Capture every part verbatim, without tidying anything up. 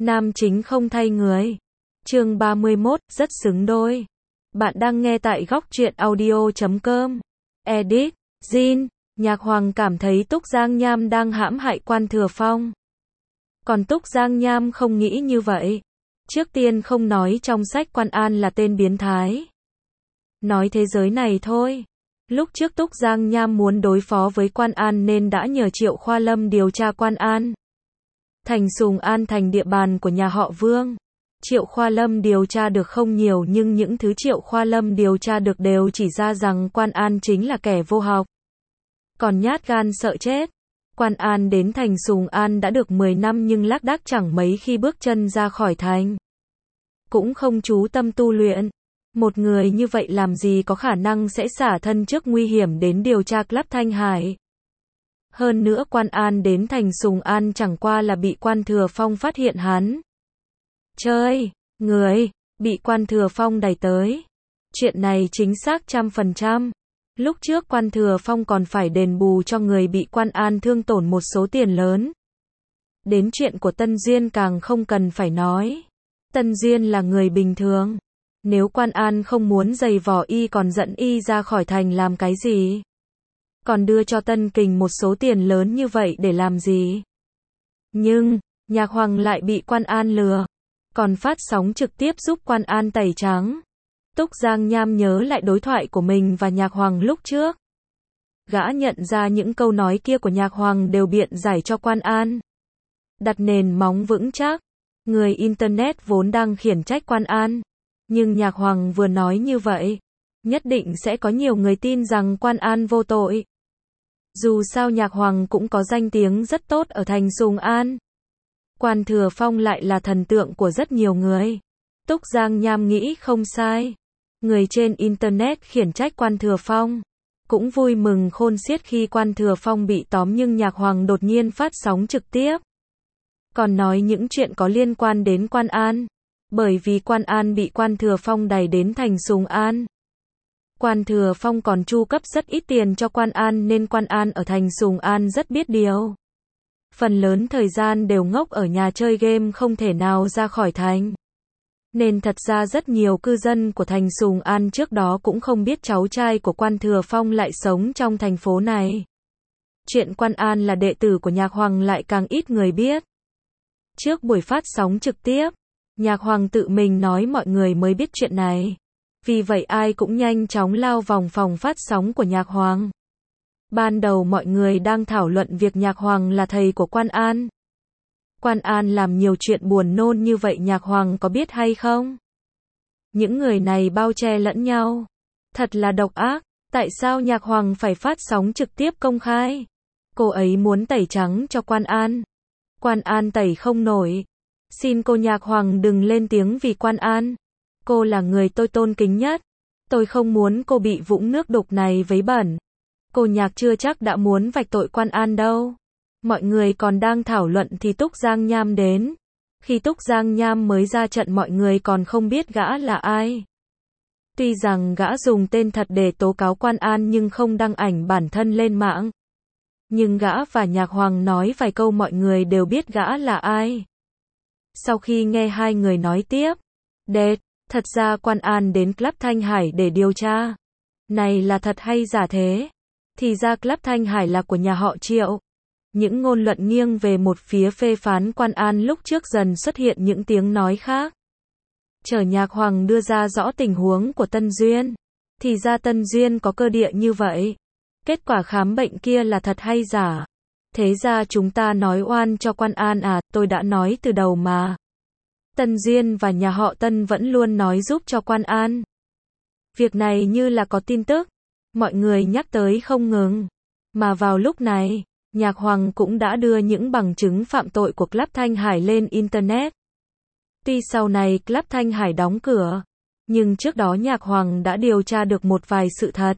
Nam chính không thay người. Chương ba mươi mốt, rất xứng đôi. Bạn đang nghe tại góc truyện audio chấm com. Edit, Jin, Nhạc Hoàng cảm thấy Túc Giang Nham đang hãm hại Quan Thừa Phong. Còn Túc Giang Nham không nghĩ như vậy. Trước tiên không nói trong sách Quan An là tên biến thái. Nói thế giới này thôi. Lúc trước Túc Giang Nham muốn đối phó với Quan An nên đã nhờ Triệu Khoa Lâm điều tra Quan An. Thành Sùng An thành địa bàn của nhà họ Vương. Triệu Khoa Lâm điều tra được không nhiều nhưng những thứ Triệu Khoa Lâm điều tra được đều chỉ ra rằng Quan An chính là kẻ vô học. Còn nhát gan sợ chết. Quan An đến thành Sùng An đã được mười năm nhưng lác đác chẳng mấy khi bước chân ra khỏi thành. Cũng không chú tâm tu luyện. Một người như vậy làm gì có khả năng sẽ xả thân trước nguy hiểm đến điều tra Club Thanh Hải. Hơn nữa Quan An đến thành Sùng An chẳng qua là bị Quan Thừa Phong phát hiện hắn. Chơi, người, bị Quan Thừa Phong đẩy tới. Chuyện này chính xác trăm phần trăm. Lúc trước Quan Thừa Phong còn phải đền bù cho người bị Quan An thương tổn một số tiền lớn. Đến chuyện của Tân Duyên càng không cần phải nói. Tân Duyên là người bình thường. Nếu Quan An không muốn giày vò y còn dẫn y ra khỏi thành làm cái gì? Còn đưa cho Tân Kình một số tiền lớn như vậy để làm gì? Nhưng, Nhạc Hoàng lại bị Quan An lừa. Còn phát sóng trực tiếp giúp Quan An tẩy trắng. Túc Giang Nham nhớ lại đối thoại của mình và Nhạc Hoàng lúc trước. Gã nhận ra những câu nói kia của Nhạc Hoàng đều biện giải cho Quan An. Đặt nền móng vững chắc. Người Internet vốn đang khiển trách Quan An. Nhưng Nhạc Hoàng vừa nói như vậy. Nhất định sẽ có nhiều người tin rằng Quan An vô tội. Dù sao Nhạc Hoàng cũng có danh tiếng rất tốt ở thành Sùng An. Quan Thừa Phong lại là thần tượng của rất nhiều người. Túc Giang Nham nghĩ không sai. Người trên Internet khiển trách Quan Thừa Phong. Cũng vui mừng khôn xiết khi Quan Thừa Phong bị tóm nhưng Nhạc Hoàng đột nhiên phát sóng trực tiếp. Còn nói những chuyện có liên quan đến Quan An. Bởi vì Quan An bị Quan Thừa Phong đẩy đến thành Sùng An. Quan Thừa Phong còn chu cấp rất ít tiền cho Quan An nên Quan An ở thành Sùng An rất biết điều. Phần lớn thời gian đều ngốc ở nhà chơi game không thể nào ra khỏi thành. Nên thật ra rất nhiều cư dân của thành Sùng An trước đó cũng không biết cháu trai của Quan Thừa Phong lại sống trong thành phố này. Chuyện Quan An là đệ tử của Nhạc Hoàng lại càng ít người biết. Trước buổi phát sóng trực tiếp, Nhạc Hoàng tự mình nói mọi người mới biết chuyện này. Vì vậy ai cũng nhanh chóng lao vòng phòng phát sóng của Nhạc Hoàng. Ban đầu mọi người đang thảo luận việc Nhạc Hoàng là thầy của Quan An. Quan An làm nhiều chuyện buồn nôn như vậy Nhạc Hoàng có biết hay không? Những người này bao che lẫn nhau. Thật là độc ác. Tại sao Nhạc Hoàng phải phát sóng trực tiếp công khai? Cô ấy muốn tẩy trắng cho Quan An. Quan An tẩy không nổi. Xin cô Nhạc Hoàng đừng lên tiếng vì Quan An. Cô là người tôi tôn kính nhất. Tôi không muốn cô bị vũng nước đục này vấy bẩn. Cô Nhạc chưa chắc đã muốn vạch tội Quan An đâu. Mọi người còn đang thảo luận thì Túc Giang Nham đến. Khi Túc Giang Nham mới ra trận mọi người còn không biết gã là ai. Tuy rằng gã dùng tên thật để tố cáo Quan An nhưng không đăng ảnh bản thân lên mạng. Nhưng gã và Nhạc Hoàng nói vài câu mọi người đều biết gã là ai. Sau khi nghe hai người nói tiếp. Đệt, thật ra Quan An đến Club Thanh Hải để điều tra. Này là thật hay giả thế? Thì ra Club Thanh Hải là của nhà họ Triệu. Những ngôn luận nghiêng về một phía phê phán Quan An lúc trước dần xuất hiện những tiếng nói khác. Chờ Nhạc Hoàng đưa ra rõ tình huống của Tân Duyên. Thì ra Tân Duyên có cơ địa như vậy. Kết quả khám bệnh kia là thật hay giả? Thế ra chúng ta nói oan cho Quan An à, tôi đã nói từ đầu mà. Tân Duyên và nhà họ Tân vẫn luôn nói giúp cho Quan An. Việc này như là có tin tức. Mọi người nhắc tới không ngừng. Mà vào lúc này, Nhạc Hoàng cũng đã đưa những bằng chứng phạm tội của Club Thanh Hải lên Internet. Tuy sau này Club Thanh Hải đóng cửa, nhưng trước đó Nhạc Hoàng đã điều tra được một vài sự thật.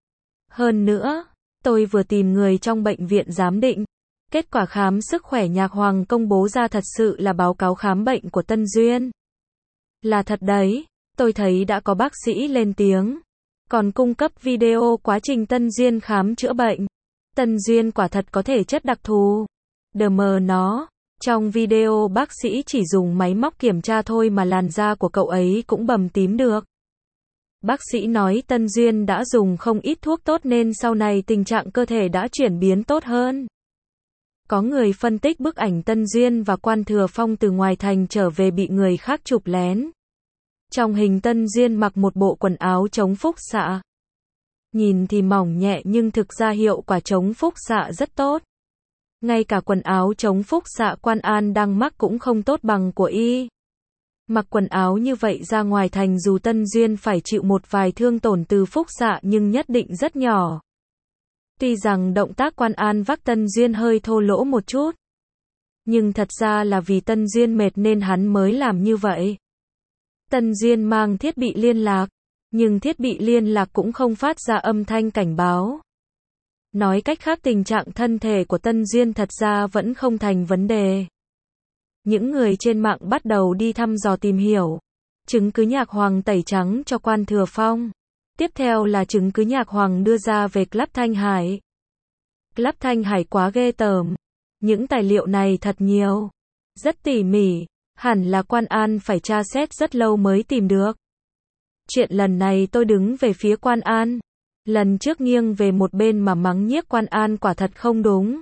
Hơn nữa, tôi vừa tìm người trong bệnh viện giám định. Kết quả khám sức khỏe Nhạc Hoàng công bố ra thật sự là báo cáo khám bệnh của Tân Duyên. Là thật đấy, tôi thấy đã có bác sĩ lên tiếng. Còn cung cấp video quá trình Tân Duyên khám chữa bệnh. Tân Duyên quả thật có thể chất đặc thù. Đờ mờ nó, Trong video bác sĩ chỉ dùng máy móc kiểm tra thôi mà làn da của cậu ấy cũng bầm tím được. Bác sĩ nói Tân Duyên đã dùng không ít thuốc tốt nên sau này tình trạng cơ thể đã chuyển biến tốt hơn. Có người phân tích bức ảnh Tân Duyên và Quan Thừa Phong từ ngoài thành trở về bị người khác chụp lén. Trong hình Tân Duyên mặc một bộ quần áo chống phúc xạ. Nhìn thì mỏng nhẹ nhưng thực ra hiệu quả chống phúc xạ rất tốt. Ngay cả quần áo chống phúc xạ Quan An đang mắc cũng không tốt bằng của y. Mặc quần áo như vậy ra ngoài thành dù Tân Duyên phải chịu một vài thương tổn từ phúc xạ nhưng nhất định rất nhỏ. Tuy rằng động tác Quan An vác Tân Duyên hơi thô lỗ một chút. Nhưng thật ra là vì Tân Duyên mệt nên hắn mới làm như vậy. Tân Duyên mang thiết bị liên lạc. Nhưng thiết bị liên lạc cũng không phát ra âm thanh cảnh báo. Nói cách khác tình trạng thân thể của Tân Duyên thật ra vẫn không thành vấn đề. Những người trên mạng bắt đầu đi thăm dò tìm hiểu. Chứng cứ Nhạc Hoàng tẩy trắng cho Quan Thừa Phong. Tiếp theo là chứng cứ Nhạc Hoàng đưa ra về Club Thanh Hải. Club Thanh Hải quá ghê tởm. Những tài liệu này thật nhiều. Rất tỉ mỉ. Hẳn là Quan An phải tra xét rất lâu mới tìm được. Chuyện lần này tôi đứng về phía Quan An. Lần trước nghiêng về một bên mà mắng nhiếc Quan An quả thật không đúng.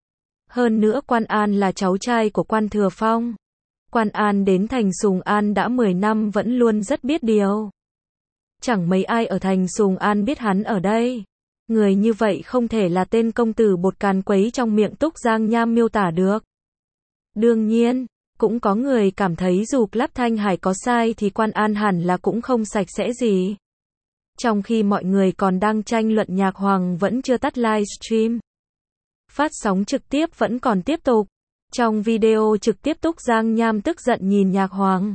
Hơn nữa Quan An là cháu trai của Quan Thừa Phong. Quan An đến thành Sùng An đã mười năm vẫn luôn rất biết điều. Chẳng mấy ai ở thành Sùng An biết hắn ở đây. Người như vậy không thể là tên công tử bột càn quấy trong miệng Túc Giang Nham miêu tả được. Đương nhiên, cũng có người cảm thấy dù Club Thanh Hải có sai thì Quan An hẳn là cũng không sạch sẽ gì. Trong khi mọi người còn đang tranh luận Nhạc Hoàng vẫn chưa tắt livestream. Phát sóng trực tiếp vẫn còn tiếp tục. Trong video trực tiếp Túc Giang Nham tức giận nhìn Nhạc Hoàng.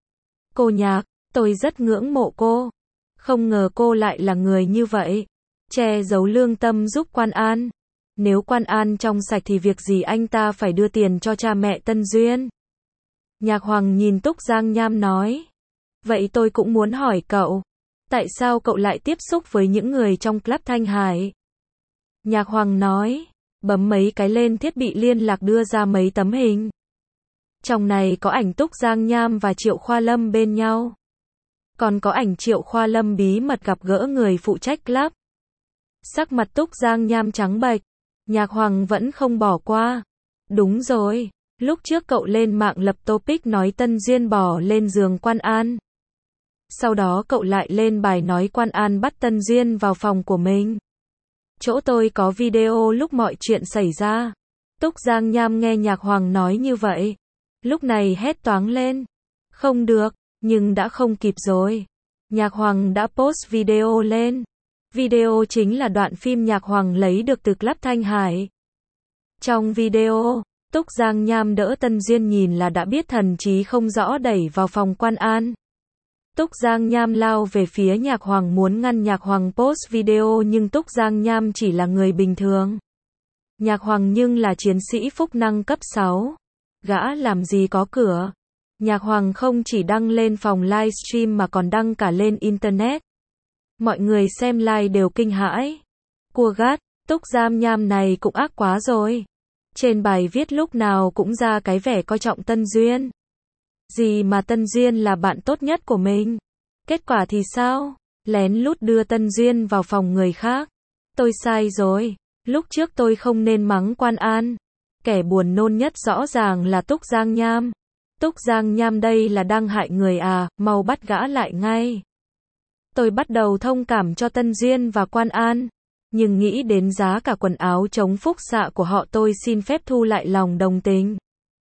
Cô Nhạc, tôi rất ngưỡng mộ cô. Không ngờ cô lại là người như vậy. Che giấu lương tâm giúp Quan An. Nếu Quan An trong sạch thì việc gì anh ta phải đưa tiền cho cha mẹ Tân Duyên. Nhạc Hoàng nhìn Túc Giang Nham nói. Vậy tôi cũng muốn hỏi cậu. Tại sao cậu lại tiếp xúc với những người trong Club Thanh Hải? Nhạc Hoàng nói. Bấm mấy cái lên thiết bị liên lạc đưa ra mấy tấm hình. Trong này có ảnh Túc Giang Nham và Triệu Khoa Lâm bên nhau. Còn có ảnh Triệu Khoa Lâm bí mật gặp gỡ người phụ trách club. Sắc mặt Túc Giang Nham trắng bệch. Nhạc Hoàng vẫn không bỏ qua. Đúng rồi, lúc trước cậu lên mạng lập topic nói Tân Duyên bỏ lên giường Quan An. Sau đó cậu lại lên bài nói Quan An bắt Tân Duyên vào phòng của mình. Chỗ tôi có video lúc mọi chuyện xảy ra. Túc Giang Nham nghe Nhạc Hoàng nói như vậy. Lúc này hét toáng lên. Không được, nhưng đã không kịp rồi. Nhạc Hoàng đã post video lên. Video chính là đoạn phim Nhạc Hoàng lấy được từ Club Thanh Hải. Trong video, Túc Giang Nham đỡ Tân Duyên nhìn là đã biết thần trí không rõ đẩy vào phòng Quan An. Túc Giang Nham lao về phía Nhạc Hoàng muốn ngăn Nhạc Hoàng post video nhưng Túc Giang Nham chỉ là người bình thường. Nhạc Hoàng nhưng là chiến sĩ phúc năng cấp sáu. Gã làm gì có cửa. Nhạc Hoàng không chỉ đăng lên phòng livestream mà còn đăng cả lên internet. Mọi người xem live đều kinh hãi. Cua gắt, Túc Giang Nham này cũng ác quá rồi. Trên bài viết lúc nào cũng ra cái vẻ coi trọng Tân Duyên. Gì mà Tân Duyên là bạn tốt nhất của mình. Kết quả thì sao? Lén lút đưa Tân Duyên vào phòng người khác. Tôi sai rồi. Lúc trước tôi không nên mắng Quan An. Kẻ buồn nôn nhất rõ ràng là Túc Giang Nham. Túc Giang Nham đây là đang hại người à, mau bắt gã lại ngay. Tôi bắt đầu thông cảm cho Tân Duyên và Quan An. Nhưng nghĩ đến giá cả quần áo chống phúc xạ của họ tôi xin phép thu lại lòng đồng tình.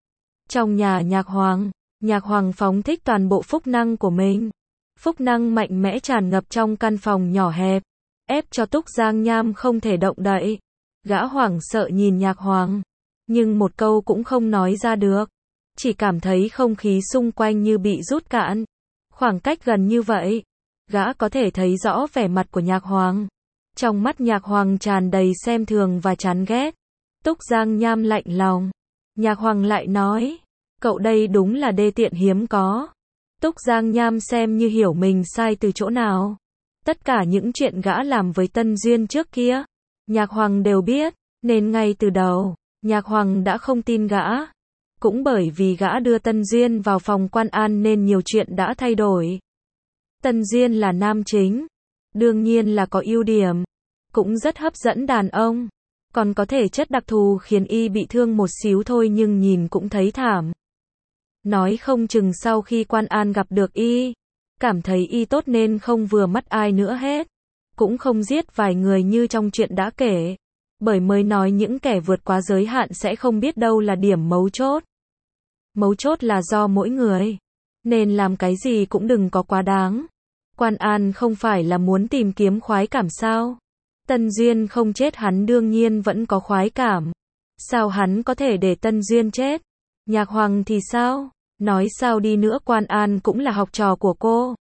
Trong nhà Nhạc Hoàng, Nhạc Hoàng phóng thích toàn bộ phúc năng của mình. Phúc năng mạnh mẽ tràn ngập trong căn phòng nhỏ hẹp. Ép cho Túc Giang Nham không thể động đậy. Gã hoảng sợ nhìn Nhạc Hoàng. Nhưng một câu cũng không nói ra được. Chỉ cảm thấy không khí xung quanh như bị rút cạn. Khoảng cách gần như vậy. Gã có thể thấy rõ vẻ mặt của Nhạc Hoàng. Trong mắt Nhạc Hoàng tràn đầy xem thường và chán ghét. Túc Giang Nham lạnh lòng. Nhạc Hoàng lại nói. Cậu đây đúng là đê tiện hiếm có. Túc Giang Nham xem như hiểu mình sai từ chỗ nào. Tất cả những chuyện gã làm với Tân Duyên trước kia. Nhạc Hoàng đều biết. Nên ngay từ đầu, Nhạc Hoàng đã không tin gã. Cũng bởi vì gã đưa Tân Duyên vào phòng Quan An nên nhiều chuyện đã thay đổi. Tân Duyên là nam chính, đương nhiên là có ưu điểm, cũng rất hấp dẫn đàn ông, còn có thể chất đặc thù khiến y bị thương một xíu thôi nhưng nhìn cũng thấy thảm. Nói không chừng sau khi Quan An gặp được y, cảm thấy y tốt nên không vừa mắt ai nữa hết, cũng không giết vài người như trong chuyện đã kể, bởi mới nói những kẻ vượt quá giới hạn sẽ không biết đâu là điểm mấu chốt. Mấu chốt là do mỗi người, nên làm cái gì cũng đừng có quá đáng. Quan An không phải là muốn tìm kiếm khoái cảm sao? Tân Duyên không chết hắn đương nhiên vẫn có khoái cảm. Sao hắn có thể để Tân Duyên chết? Nhạc Hoàng thì sao? Nói sao đi nữa Quan An cũng là học trò của cô.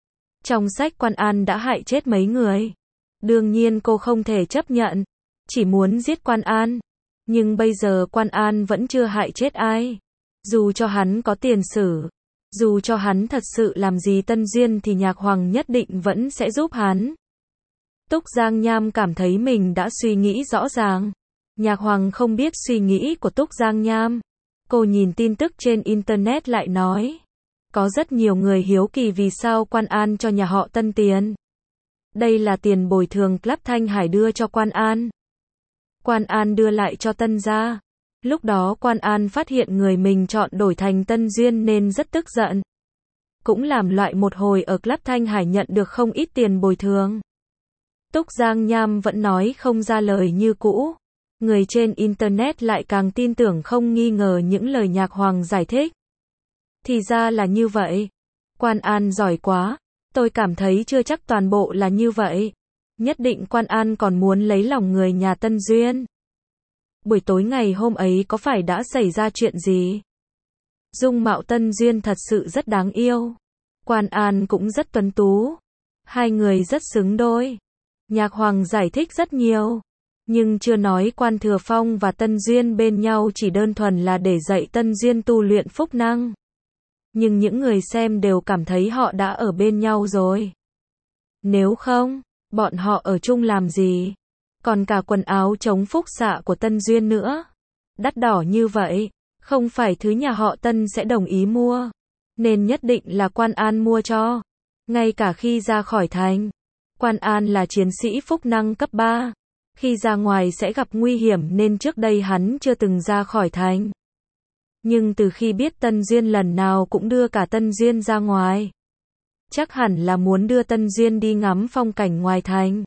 Trong sách Quan An đã hại chết mấy người. Đương nhiên cô không thể chấp nhận, chỉ muốn giết Quan An. Nhưng bây giờ Quan An vẫn chưa hại chết ai. Dù cho hắn có tiền sử, dù cho hắn thật sự làm gì Tân Duyên thì Nhạc Hoàng nhất định vẫn sẽ giúp hắn. Túc Giang Nham cảm thấy mình đã suy nghĩ rõ ràng. Nhạc Hoàng không biết suy nghĩ của Túc Giang Nham. Cô nhìn tin tức trên Internet lại nói. Có rất nhiều người hiếu kỳ vì sao Quan An cho nhà họ Tân tiền. Đây là tiền bồi thường Club Thanh Hải đưa cho Quan An. Quan An đưa lại cho Tân gia. Lúc đó Quan An phát hiện người mình chọn đổi thành Tân Duyên nên rất tức giận. Cũng làm loại một hồi ở Club Thanh Hải nhận được không ít tiền bồi thường. Túc Giang Nham vẫn nói không ra lời như cũ. Người trên Internet lại càng tin tưởng không nghi ngờ những lời Nhạc Hoàng giải thích. Thì ra là như vậy. Quan An giỏi quá. Tôi cảm thấy chưa chắc toàn bộ là như vậy. Nhất định Quan An còn muốn lấy lòng người nhà Tân Duyên. Buổi tối ngày hôm ấy có phải đã xảy ra chuyện gì? Dung mạo Tân Duyên thật sự rất đáng yêu. Quan An cũng rất tuấn tú. Hai người rất xứng đôi. Nhạc Hoàng giải thích rất nhiều. Nhưng chưa nói Quan Thừa Phong và Tân Duyên bên nhau chỉ đơn thuần là để dạy Tân Duyên tu luyện phúc năng. Nhưng những người xem đều cảm thấy họ đã ở bên nhau rồi. Nếu không, bọn họ ở chung làm gì? Còn cả quần áo chống phúc xạ của Tân Duyên nữa. Đắt đỏ như vậy, không phải thứ nhà họ Tân sẽ đồng ý mua. Nên nhất định là Quan An mua cho. Ngay cả khi ra khỏi thành, Quan An là chiến sĩ phúc năng cấp ba. Khi ra ngoài sẽ gặp nguy hiểm nên trước đây hắn chưa từng ra khỏi thành. Nhưng từ khi biết Tân Duyên lần nào cũng đưa cả Tân Duyên ra ngoài. Chắc hẳn là muốn đưa Tân Duyên đi ngắm phong cảnh ngoài thành.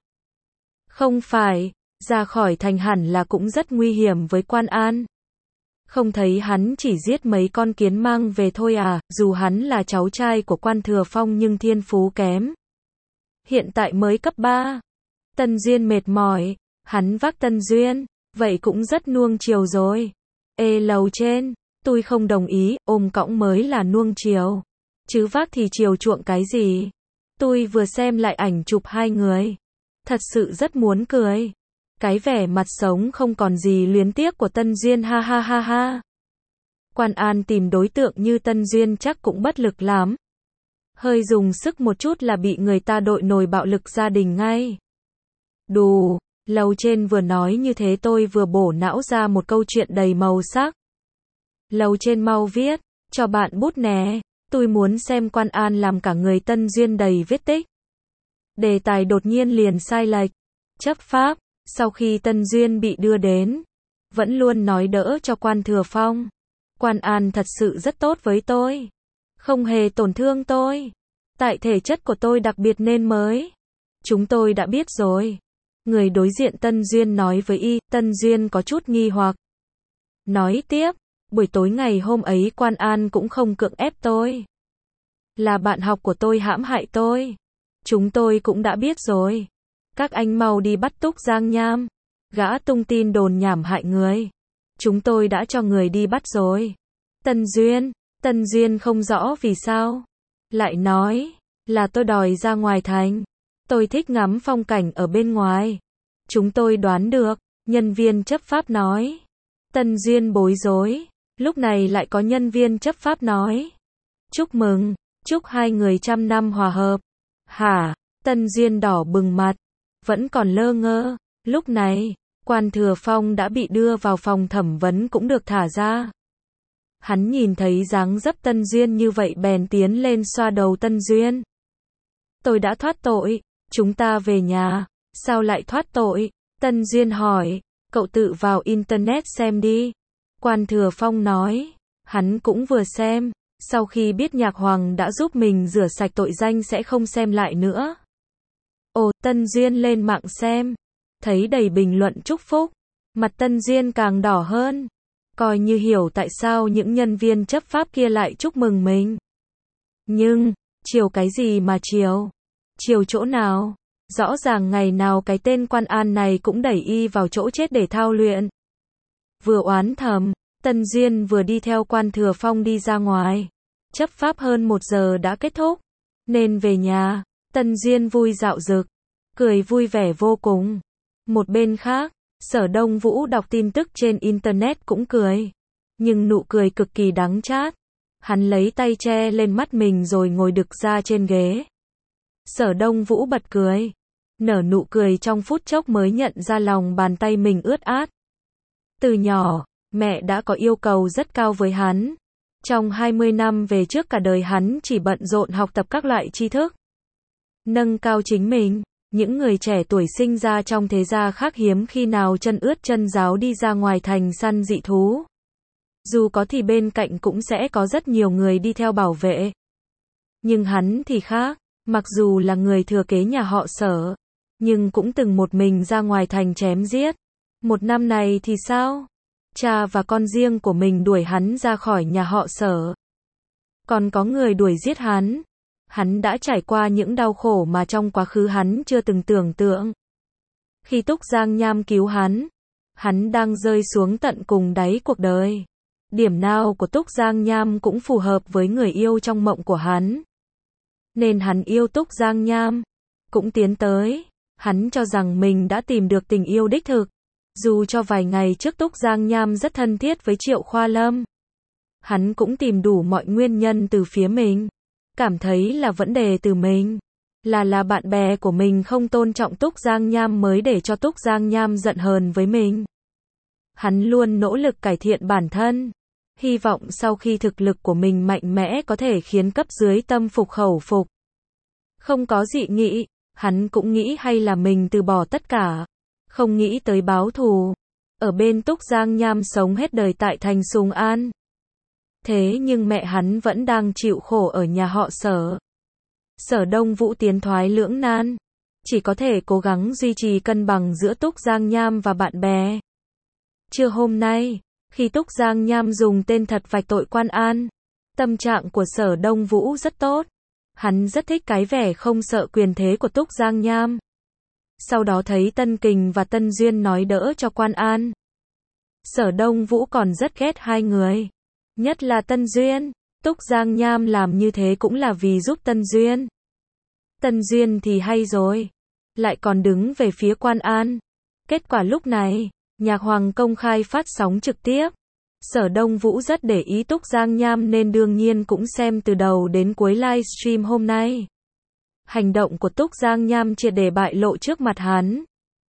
Không phải, ra khỏi thành hẳn là cũng rất nguy hiểm với Quan An. Không thấy hắn chỉ giết mấy con kiến mang về thôi à, dù hắn là cháu trai của Quan Thừa Phong nhưng thiên phú kém. Hiện tại mới cấp ba. Tân Duyên mệt mỏi, hắn vác Tân Duyên, vậy cũng rất nuông chiều rồi. Ê lầu trên, tôi không đồng ý, ôm cõng mới là nuông chiều. Chứ vác thì chiều chuộng cái gì? Tôi vừa xem lại ảnh chụp hai người. Thật sự rất muốn cười. Cái vẻ mặt sống không còn gì luyến tiếc của Tân Duyên ha ha ha ha. Quan An tìm đối tượng như Tân Duyên chắc cũng bất lực lắm. Hơi dùng sức một chút là bị người ta đội nổi bạo lực gia đình ngay. Đù, lầu trên vừa nói như thế tôi vừa bổ não ra một câu chuyện đầy màu sắc. Lầu trên mau viết, cho bạn bút nè, tôi muốn xem Quan An làm cả người Tân Duyên đầy vết tích. Đề tài đột nhiên liền sai lệch. Chấp pháp, sau khi Tân Duyên bị đưa đến, vẫn luôn nói đỡ cho Quan Thừa Phong. Quan An thật sự rất tốt với tôi. Không hề tổn thương tôi. Tại thể chất của tôi đặc biệt nên mới. Chúng tôi đã biết rồi. Người đối diện Tân Duyên nói với y, Tân Duyên có chút nghi hoặc. Nói tiếp, buổi tối ngày hôm ấy Quan An cũng không cưỡng ép tôi. Là bạn học của tôi hãm hại tôi. Chúng tôi cũng đã biết rồi. Các anh mau đi bắt Túc Giang Nham. Gã tung tin đồn nhảm hại người. Chúng tôi đã cho người đi bắt rồi. Tân Duyên, Tân Duyên không rõ vì sao. Lại nói, là tôi đòi ra ngoài thành. Tôi thích ngắm phong cảnh ở bên ngoài. Chúng tôi đoán được, nhân viên chấp pháp nói. Tân Duyên bối rối. Lúc này lại có nhân viên chấp pháp nói. Chúc mừng, chúc hai người trăm năm hòa hợp. Hả? Tân Duyên đỏ bừng mặt. Vẫn còn lơ ngơ. Lúc này, Quan Thừa Phong đã bị đưa vào phòng thẩm vấn cũng được thả ra. Hắn nhìn thấy dáng dấp Tân Duyên như vậy bèn tiến lên xoa đầu Tân Duyên. Tôi đã thoát tội, chúng ta về nhà. Sao lại thoát tội? Tân Duyên hỏi, cậu tự vào Internet xem đi. Quan Thừa Phong nói, hắn cũng vừa xem, sau khi biết Nhạc Hoàng đã giúp mình rửa sạch tội danh sẽ không xem lại nữa. Ồ, Tân Duyên lên mạng xem, thấy đầy bình luận chúc phúc, mặt Tân Duyên càng đỏ hơn, coi như hiểu tại sao những nhân viên chấp pháp kia lại chúc mừng mình. Nhưng, chiều cái gì mà chiều? Chiều chỗ nào? Rõ ràng ngày nào cái tên Quan An này cũng đẩy y vào chỗ chết để thao luyện. Vừa oán thầm, Tân Duyên vừa đi theo Quan Thừa Phong đi ra ngoài. Chấp pháp hơn một giờ đã kết thúc, nên về nhà. Tân Duyên vui dạo dực, cười vui vẻ vô cùng. Một bên khác, Sở Đông Vũ đọc tin tức trên Internet cũng cười. Nhưng nụ cười cực kỳ đắng chát. Hắn lấy tay che lên mắt mình rồi ngồi đực ra trên ghế. Sở Đông Vũ bật cười. Nở nụ cười trong phút chốc mới nhận ra lòng bàn tay mình ướt át. Từ nhỏ, mẹ đã có yêu cầu rất cao với hắn. Trong hai mươi năm về trước cả đời hắn chỉ bận rộn học tập các loại tri thức. Nâng cao chính mình. Những người trẻ tuổi sinh ra trong thế gia khác hiếm khi nào chân ướt chân ráo đi ra ngoài thành săn dị thú. Dù có thì bên cạnh cũng sẽ có rất nhiều người đi theo bảo vệ. Nhưng hắn thì khác, mặc dù là người thừa kế nhà họ Sở, nhưng cũng từng một mình ra ngoài thành chém giết. Một năm này thì sao? Cha và con riêng của mình đuổi hắn ra khỏi nhà họ Sở. Còn có người đuổi giết hắn. Hắn đã trải qua những đau khổ mà trong quá khứ hắn chưa từng tưởng tượng. Khi Túc Giang Nham cứu hắn, hắn đang rơi xuống tận cùng đáy cuộc đời. Điểm nào của Túc Giang Nham cũng phù hợp với người yêu trong mộng của hắn. Nên hắn yêu Túc Giang Nham. Cũng tiến tới. Hắn cho rằng mình đã tìm được tình yêu đích thực. Dù cho vài ngày trước Túc Giang Nham rất thân thiết với Triệu Khoa Lâm. Hắn cũng tìm đủ mọi nguyên nhân từ phía mình. Cảm thấy là vấn đề từ mình. Là là bạn bè của mình không tôn trọng Túc Giang Nham mới để cho Túc Giang Nham giận hờn với mình. Hắn luôn nỗ lực cải thiện bản thân. Hy vọng sau khi thực lực của mình mạnh mẽ có thể khiến cấp dưới tâm phục khẩu phục. Không có dị nghị, hắn cũng nghĩ hay là mình từ bỏ tất cả. Không nghĩ tới báo thù. Ở bên Túc Giang Nham sống hết đời tại thành Sùng An. Thế nhưng mẹ hắn vẫn đang chịu khổ ở nhà họ Sở. Sở Đông Vũ tiến thoái lưỡng nan. Chỉ có thể cố gắng duy trì cân bằng giữa Túc Giang Nham và bạn bè. Trưa hôm nay, khi Túc Giang Nham dùng tên thật vạch tội Quan An, tâm trạng của Sở Đông Vũ rất tốt. Hắn rất thích cái vẻ không sợ quyền thế của Túc Giang Nham. Sau đó thấy Tân Kình và Tân Duyên nói đỡ cho Quan An. Sở Đông Vũ còn rất ghét hai người. Nhất là Tân Duyên. Túc Giang Nham làm như thế cũng là vì giúp Tân Duyên. Tân Duyên thì hay rồi. Lại còn đứng về phía Quan An. Kết quả lúc này, Nhạc Hoàng công khai phát sóng trực tiếp. Sở Đông Vũ rất để ý Túc Giang Nham nên đương nhiên cũng xem từ đầu đến cuối livestream hôm nay. Hành động của Túc Giang Nham triệt để bại lộ trước mặt hắn.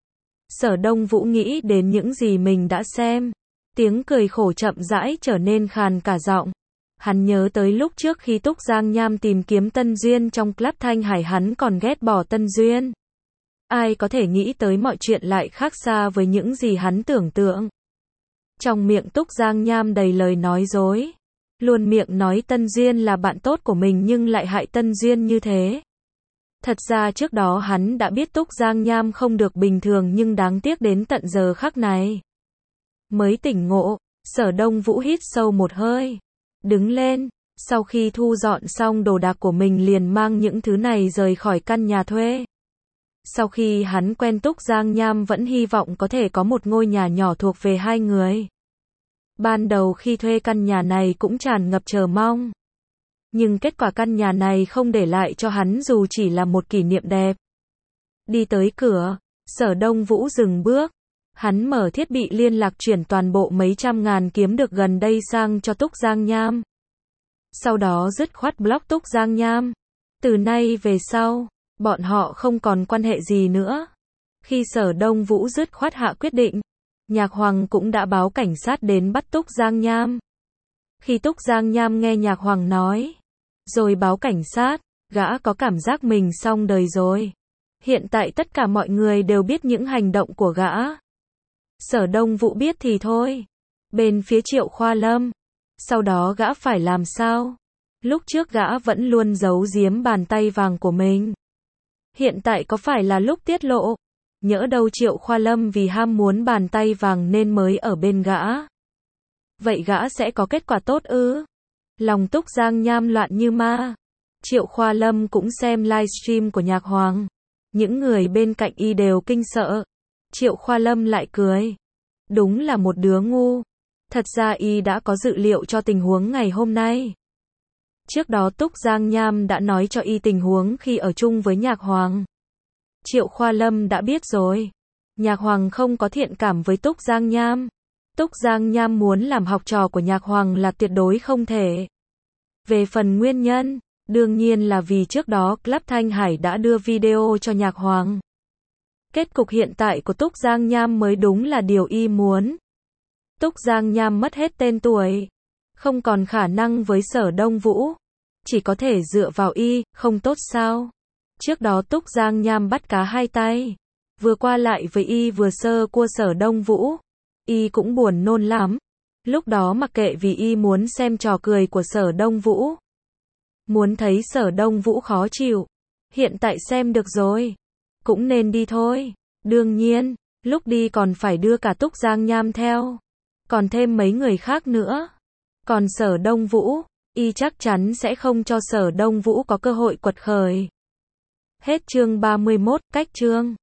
Sở Đông Vũ nghĩ đến những gì mình đã xem. Tiếng cười khổ chậm rãi trở nên khàn cả giọng. Hắn nhớ tới lúc trước khi Túc Giang Nham tìm kiếm Tân Duyên trong club Thanh Hải hắn còn ghét bỏ Tân Duyên. Ai có thể nghĩ tới mọi chuyện lại khác xa với những gì hắn tưởng tượng. Trong miệng Túc Giang Nham đầy lời nói dối. Luôn miệng nói Tân Duyên là bạn tốt của mình nhưng lại hại Tân Duyên như thế. Thật ra trước đó hắn đã biết Túc Giang Nham không được bình thường nhưng đáng tiếc đến tận giờ khắc này. Mới tỉnh ngộ, Sở Đông Vũ hít sâu một hơi. Đứng lên, sau khi thu dọn xong đồ đạc của mình liền mang những thứ này rời khỏi căn nhà thuê. Sau khi hắn quen Túc Giang Nham vẫn hy vọng có thể có một ngôi nhà nhỏ thuộc về hai người. Ban đầu khi thuê căn nhà này cũng tràn ngập chờ mong. Nhưng kết quả căn nhà này không để lại cho hắn dù chỉ là một kỷ niệm đẹp. Đi tới cửa, Sở Đông Vũ dừng bước. Hắn mở thiết bị liên lạc chuyển toàn bộ mấy trăm ngàn kiếm được gần đây sang cho Túc Giang Nham. Sau đó dứt khoát block Túc Giang Nham. Từ nay về sau, bọn họ không còn quan hệ gì nữa. Khi Sở Đông Vũ dứt khoát hạ quyết định, Nhạc Hoàng cũng đã báo cảnh sát đến bắt Túc Giang Nham. Khi Túc Giang Nham nghe Nhạc Hoàng nói, rồi báo cảnh sát, gã có cảm giác mình xong đời rồi. Hiện tại tất cả mọi người đều biết những hành động của gã. Sở Đông Vũ biết thì thôi. Bên phía Triệu Khoa Lâm, sau đó gã phải làm sao? Lúc trước gã vẫn luôn giấu giếm bàn tay vàng của mình. Hiện tại có phải là lúc tiết lộ? Nhỡ đâu Triệu Khoa Lâm vì ham muốn bàn tay vàng nên mới ở bên gã. Vậy gã sẽ có kết quả tốt ư? Lòng Túc Giang Nham loạn như ma. Triệu Khoa Lâm cũng xem livestream của Nhạc Hoàng. Những người bên cạnh y đều kinh sợ. Triệu Khoa Lâm lại cười. Đúng là một đứa ngu. Thật ra y đã có dự liệu cho tình huống ngày hôm nay. Trước đó Túc Giang Nham đã nói cho y tình huống khi ở chung với Nhạc Hoàng. Triệu Khoa Lâm đã biết rồi. Nhạc Hoàng không có thiện cảm với Túc Giang Nham. Túc Giang Nham muốn làm học trò của Nhạc Hoàng là tuyệt đối không thể. Về phần nguyên nhân, đương nhiên là vì trước đó Club Thanh Hải đã đưa video cho Nhạc Hoàng. Kết cục hiện tại của Túc Giang Nham mới đúng là điều y muốn. Túc Giang Nham mất hết tên tuổi, không còn khả năng với Sở Đông Vũ, chỉ có thể dựa vào y, không tốt sao? Trước đó Túc Giang Nham bắt cá hai tay, vừa qua lại với y vừa sơ cua Sở Đông Vũ, y cũng buồn nôn lắm. Lúc đó mặc kệ vì y muốn xem trò cười của Sở Đông Vũ, muốn thấy Sở Đông Vũ khó chịu. Hiện tại xem được rồi, cũng nên đi thôi. Đương nhiên, lúc đi còn phải đưa cả Túc Giang Nham theo, còn thêm mấy người khác nữa. Còn Sở Đông Vũ, y chắc chắn sẽ không cho Sở Đông Vũ có cơ hội quật khởi. Hết chương ba mươi mốt, cách chương